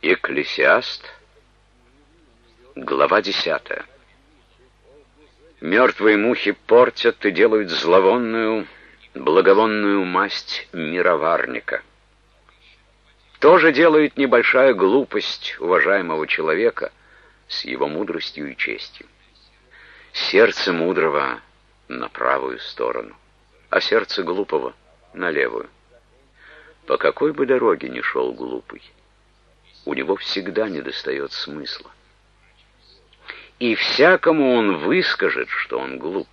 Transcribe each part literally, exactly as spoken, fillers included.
Экклесиаст, глава десятая. Мертвые мухи портят и делают зловонную, благовонную масть мироварника. То же делает небольшая глупость уважаемого человека с его мудростью и честью. Сердце мудрого на правую сторону, а сердце глупого на левую. По какой бы дороге ни шел глупый, у него всегда недостает смысла. И всякому он выскажет, что он глуп.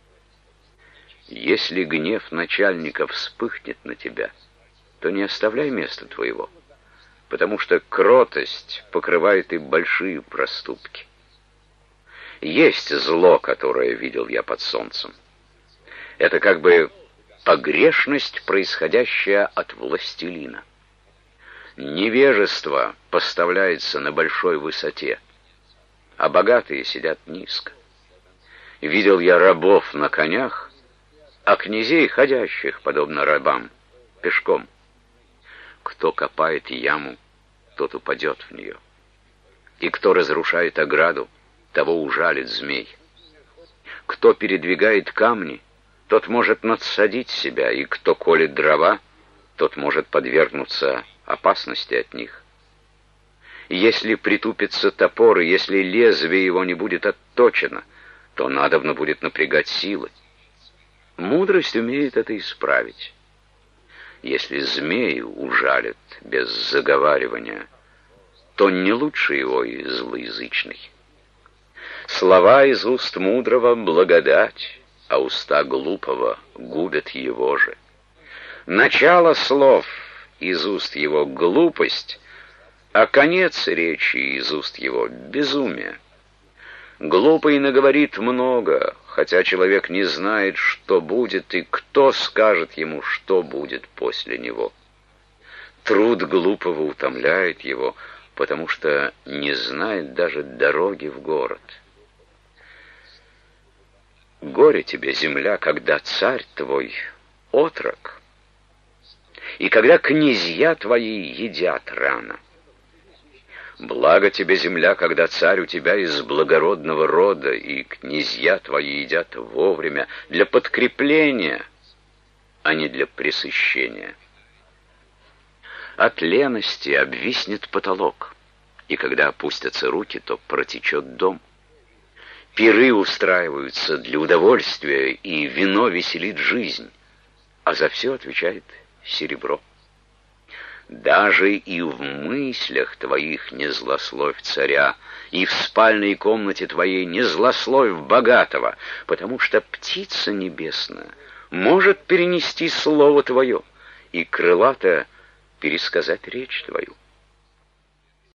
Если гнев начальника вспыхнет на тебя, то не оставляй места твоего, потому что кротость покрывает и большие проступки. Есть зло, которое видел я под солнцем. Это как бы погрешность, происходящая от властелина. Невежество поставляется на большой высоте, а богатые сидят низко. Видел я рабов на конях, а князей, ходящих, подобно рабам, пешком. Кто копает яму, тот упадет в нее. И кто разрушает ограду, того ужалит змей. Кто передвигает камни, тот может надсадить себя, и кто колет дрова, тот может подвергнуться опасности от них. Если притупится топор, и если лезвие его не будет отточено, то надобно будет напрягать силы. Мудрость умеет это исправить. Если змею ужалит без заговаривания, то не лучше его и злоязычный. Слова из уст мудрого — благодать, а уста глупого губят его же. Начало слов из уст его — глупость, а конец речи из уст его — безумие. Глупый наговорит много, хотя человек не знает, что будет, и кто скажет ему, что будет после него. Труд глупого утомляет его, потому что не знает даже дороги в город. Горе тебе, земля, когда царь твой — отрок, и когда князья твои едят рано. Благо тебе, земля, когда царь у тебя из благородного рода, и князья твои едят вовремя для подкрепления, а не для пресыщения. От лености обвиснет потолок, и когда опустятся руки, то протечет дом. Пиры устраиваются для удовольствия, и вино веселит жизнь, а за все отвечает серебро. Даже и в мыслях твоих не злословь царя, и в спальной комнате твоей не злословь богатого, потому что птица небесная может перенести слово твое, и крылатая пересказать речь твою.